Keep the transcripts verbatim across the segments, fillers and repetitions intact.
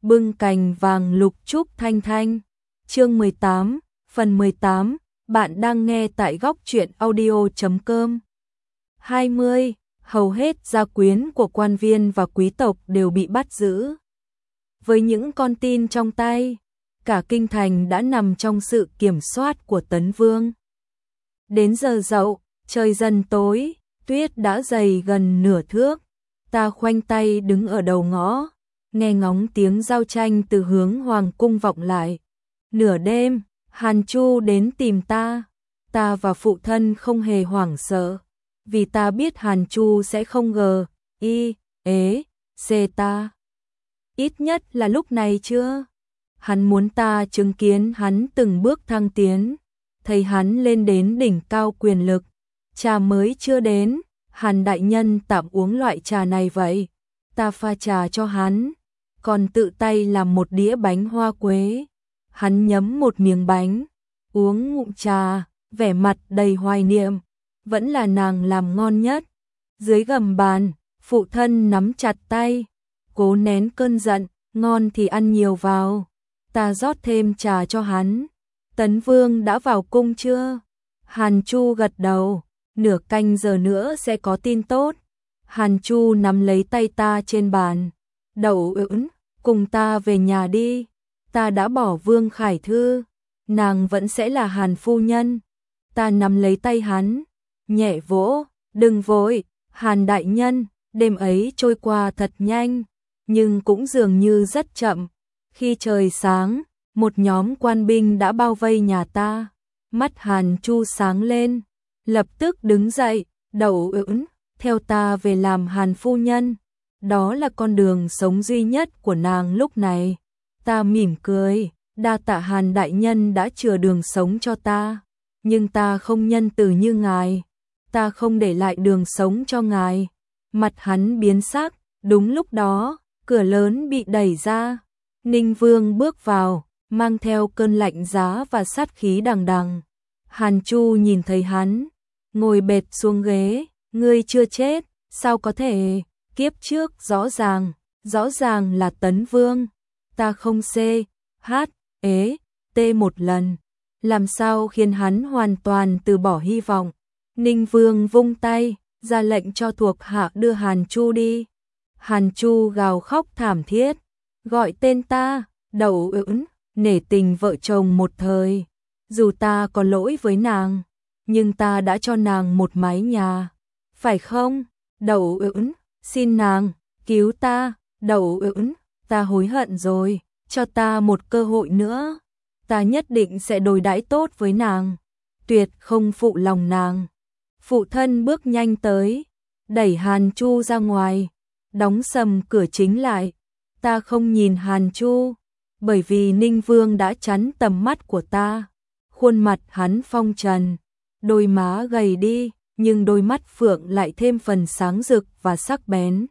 bưng cành vàng lục trúc thanh thanh. Chương mười tám, phần mười tám, bạn đang nghe tại góc truyện audio chấm com. hai mươi, hầu hết gia quyến của quan viên và quý tộc đều bị bắt giữ. Với những con tin trong tay, cả kinh thành đã nằm trong sự kiểm soát của Tấn Vương. Đến giờ dậu, trời dần tối, tuyết đã dày gần nửa thước. Ta khoanh tay đứng ở đầu ngõ, nghe ngóng tiếng giao tranh từ hướng hoàng cung vọng lại. Nửa đêm, Hàn Chu đến tìm ta. Ta và phụ thân không hề hoảng sợ, vì ta biết Hàn Chu sẽ không gờ, y, ế, xê ta. Ít nhất là lúc này chưa. Hắn muốn ta chứng kiến hắn từng bước thăng tiến, thấy hắn lên đến đỉnh cao quyền lực. Trà mới chưa đến, Hàn đại nhân tạm uống loại trà này vậy. Ta pha trà cho hắn, còn tự tay làm một đĩa bánh hoa quế. Hắn nhấm một miếng bánh, uống ngụm trà, vẻ mặt đầy hoài niệm. Vẫn là nàng làm ngon nhất. Dưới gầm bàn, phụ thân nắm chặt tay, cố nén cơn giận, ngon thì ăn nhiều vào. Ta rót thêm trà cho hắn. Tấn Vương đã vào cung chưa? Hàn Chu gật đầu, nửa canh giờ nữa sẽ có tin tốt. Hàn Chu nắm lấy tay ta trên bàn. Đậu ưỡn, cùng ta về nhà đi. Ta đã bỏ Vương Khải Thư, nàng vẫn sẽ là Hàn phu nhân. Ta nắm lấy tay hắn, nhẹ vỗ, đừng vội, Hàn đại nhân. Đêm ấy trôi qua thật nhanh, nhưng cũng dường như rất chậm. Khi trời sáng, một nhóm quan binh đã bao vây nhà ta. Mắt Hàn Chu sáng lên, lập tức đứng dậy. Đậu ưỡn, theo ta về làm Hàn phu nhân. Đó là con đường sống duy nhất của nàng lúc này. Ta mỉm cười, đa tạ Hàn đại nhân đã chừa đường sống cho ta. Nhưng ta không nhân từ như ngài. Ta không để lại đường sống cho ngài. Mặt hắn biến sắc. Đúng lúc đó, cửa lớn bị đẩy ra. Ninh Vương bước vào, mang theo cơn lạnh giá và sát khí đằng đằng. Hàn Chu nhìn thấy hắn, ngồi bệt xuống ghế. Ngươi chưa chết, sao có thể? Kiếp trước rõ ràng, rõ ràng là Tấn Vương. Ta không xê, hát, ế, tê một lần. Làm sao khiến hắn hoàn toàn từ bỏ hy vọng? Ninh Vương vung tay, ra lệnh cho thuộc hạ đưa Hàn Chu đi. Hàn Chu gào khóc thảm thiết, gọi tên ta. Đậu ưỡn, nể tình vợ chồng một thời. Dù ta có lỗi với nàng, nhưng ta đã cho nàng một mái nhà. Phải không? Đậu ưỡn, xin nàng, cứu ta. Đậu ưỡn, ta hối hận rồi, cho ta một cơ hội nữa. Ta nhất định sẽ đối đãi tốt với nàng, tuyệt không phụ lòng nàng. Phụ thân bước nhanh tới, đẩy Hàn Chu ra ngoài, đóng sầm cửa chính lại. Ta không nhìn Hàn Chu, bởi vì Ninh Vương đã chắn tầm mắt của ta. Khuôn mặt hắn phong trần, đôi má gầy đi, nhưng đôi mắt phượng lại thêm phần sáng rực và sắc bén.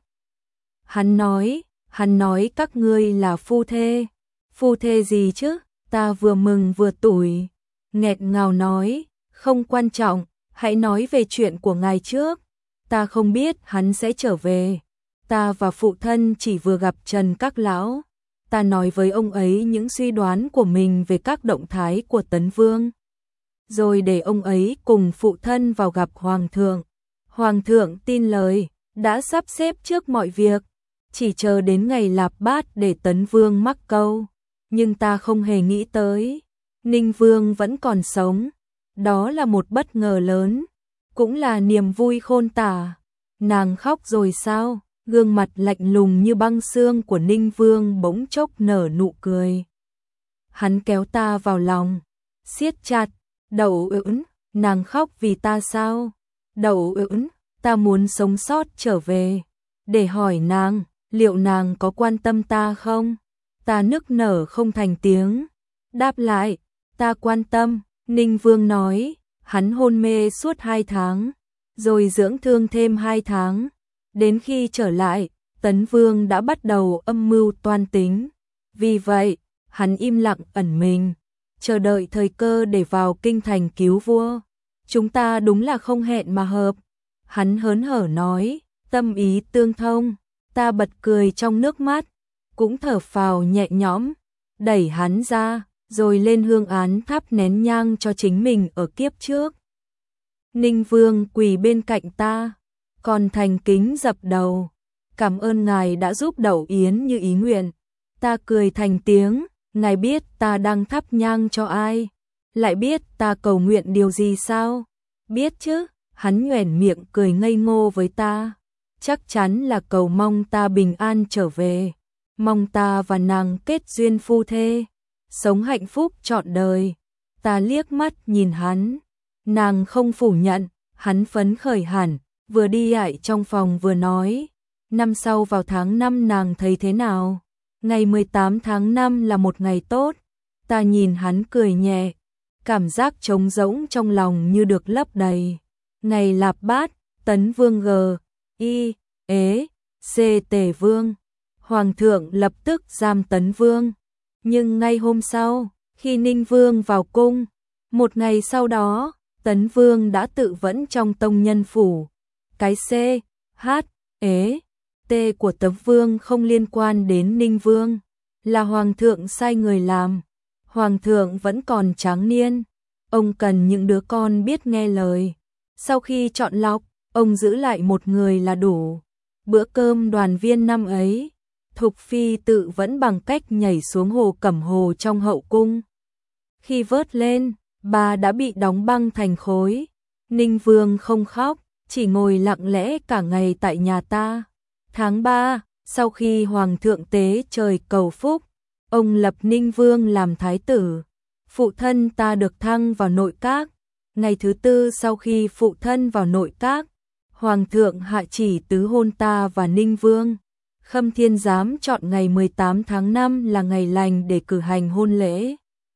Hắn nói, hắn nói các ngươi là phu thê. Phu thê gì chứ? Ta vừa mừng vừa tủi, nghẹt ngào nói, không quan trọng, hãy nói về chuyện của ngài trước. Ta không biết hắn sẽ trở về. Ta và phụ thân chỉ vừa gặp Trần Các Lão. Ta nói với ông ấy những suy đoán của mình về các động thái của Tấn Vương. Rồi để ông ấy cùng phụ thân vào gặp Hoàng thượng. Hoàng thượng tin lời, đã sắp xếp trước mọi việc. Chỉ chờ đến ngày lạp bát để Tấn Vương mắc câu. Nhưng ta không hề nghĩ tới Ninh Vương vẫn còn sống. Đó là một bất ngờ lớn, cũng là niềm vui khôn tả. Nàng khóc rồi sao? Gương mặt lạnh lùng như băng xương của Ninh Vương bỗng chốc nở nụ cười. Hắn kéo ta vào lòng, siết chặt. Đậu ưỡn, nàng khóc vì ta sao? Đậu ưỡn, ta muốn sống sót trở về, để hỏi nàng, liệu nàng có quan tâm ta không? Ta nức nở không thành tiếng. Đáp lại, ta quan tâm. Ninh Vương nói, hắn hôn mê suốt hai tháng, rồi dưỡng thương thêm hai tháng. Đến khi trở lại, Tấn Vương đã bắt đầu âm mưu toan tính. Vì vậy, hắn im lặng ẩn mình, chờ đợi thời cơ để vào kinh thành cứu vua. Chúng ta đúng là không hẹn mà hợp. Hắn hớn hở nói, tâm ý tương thông. Ta bật cười trong nước mắt. cũng thở phào nhẹ nhõm, đẩy hắn ra, rồi lên hương án thắp nén nhang cho chính mình ở kiếp trước. Ninh Vương quỳ bên cạnh ta, còn thành kính dập đầu, cảm ơn ngài đã giúp Đậu Yến như ý nguyện. Ta cười thành tiếng, ngài biết ta đang thắp nhang cho ai, lại biết ta cầu nguyện điều gì sao? Biết chứ, hắn nhoẻn miệng cười ngây ngô với ta, chắc chắn là cầu mong ta bình an trở về, mong ta và nàng kết duyên phu thê, sống hạnh phúc trọn đời. Ta liếc mắt nhìn hắn, nàng không phủ nhận, hắn phấn khởi hẳn, vừa đi lại trong phòng vừa nói, năm sau vào tháng năm nàng thấy thế nào? Ngày mười tám tháng năm là một ngày tốt. Ta nhìn hắn cười nhẹ, cảm giác trống rỗng trong lòng như được lấp đầy. Ngày Lạp Bát, Tấn Vương G, Y, Ế, C Tề Vương. Hoàng thượng lập tức giam Tấn Vương. Nhưng ngay hôm sau, khi Ninh Vương vào cung, một ngày sau đó, Tấn Vương đã tự vẫn trong tông nhân phủ. Cái C, H, Ế, T của Tấn Vương không liên quan đến Ninh Vương, là Hoàng thượng sai người làm. Hoàng thượng vẫn còn tráng niên, ông cần những đứa con biết nghe lời. Sau khi chọn lọc, ông giữ lại một người là đủ. Bữa cơm đoàn viên năm ấy, Thục Phi tự vẫn bằng cách nhảy xuống hồ Cẩm Hồ trong hậu cung. Khi vớt lên, bà đã bị đóng băng thành khối. Ninh Vương không khóc, chỉ ngồi lặng lẽ cả ngày tại nhà ta. Tháng ba, sau khi Hoàng thượng tế trời cầu phúc, ông lập Ninh Vương làm thái tử. Phụ thân ta được thăng vào nội các. Ngày thứ tư sau khi phụ thân vào nội các, Hoàng thượng hạ chỉ tứ hôn ta và Ninh Vương. Khâm Thiên Giám chọn ngày mười tám tháng năm là ngày lành để cử hành hôn lễ.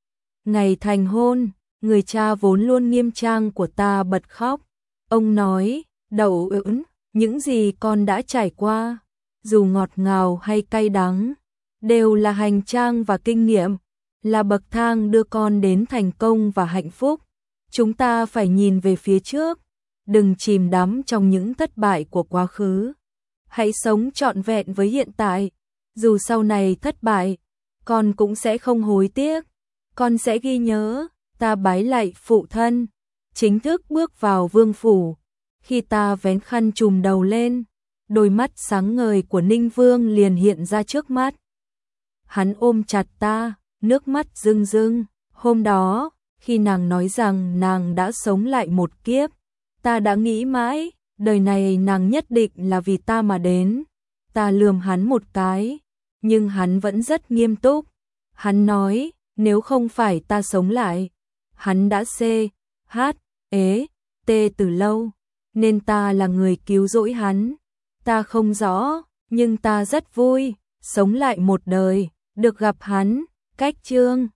Ngày thành hôn, người cha vốn luôn nghiêm trang của ta bật khóc. Ông nói, Đậu Yến, những gì con đã trải qua, dù ngọt ngào hay cay đắng, đều là hành trang và kinh nghiệm, là bậc thang đưa con đến thành công và hạnh phúc. Chúng ta phải nhìn về phía trước, đừng chìm đắm trong những thất bại của quá khứ. Hãy sống trọn vẹn với hiện tại, dù sau này thất bại, con cũng sẽ không hối tiếc, con sẽ ghi nhớ. Ta bái lạy phụ thân, chính thức bước vào vương phủ. Khi ta vén khăn trùm đầu lên, đôi mắt sáng ngời của Ninh Vương liền hiện ra trước mắt. Hắn ôm chặt ta, nước mắt rưng rưng. Hôm đó, khi nàng nói rằng nàng đã sống lại một kiếp, ta đã nghĩ mãi, đời này nàng nhất định là vì ta mà đến. Ta lườm hắn một cái, nhưng hắn vẫn rất nghiêm túc. Hắn nói, nếu không phải ta sống lại, hắn đã C, H, Ế, T từ lâu, nên ta là người cứu rỗi hắn. Ta không rõ, nhưng ta rất vui, sống lại một đời, được gặp hắn. Cách chương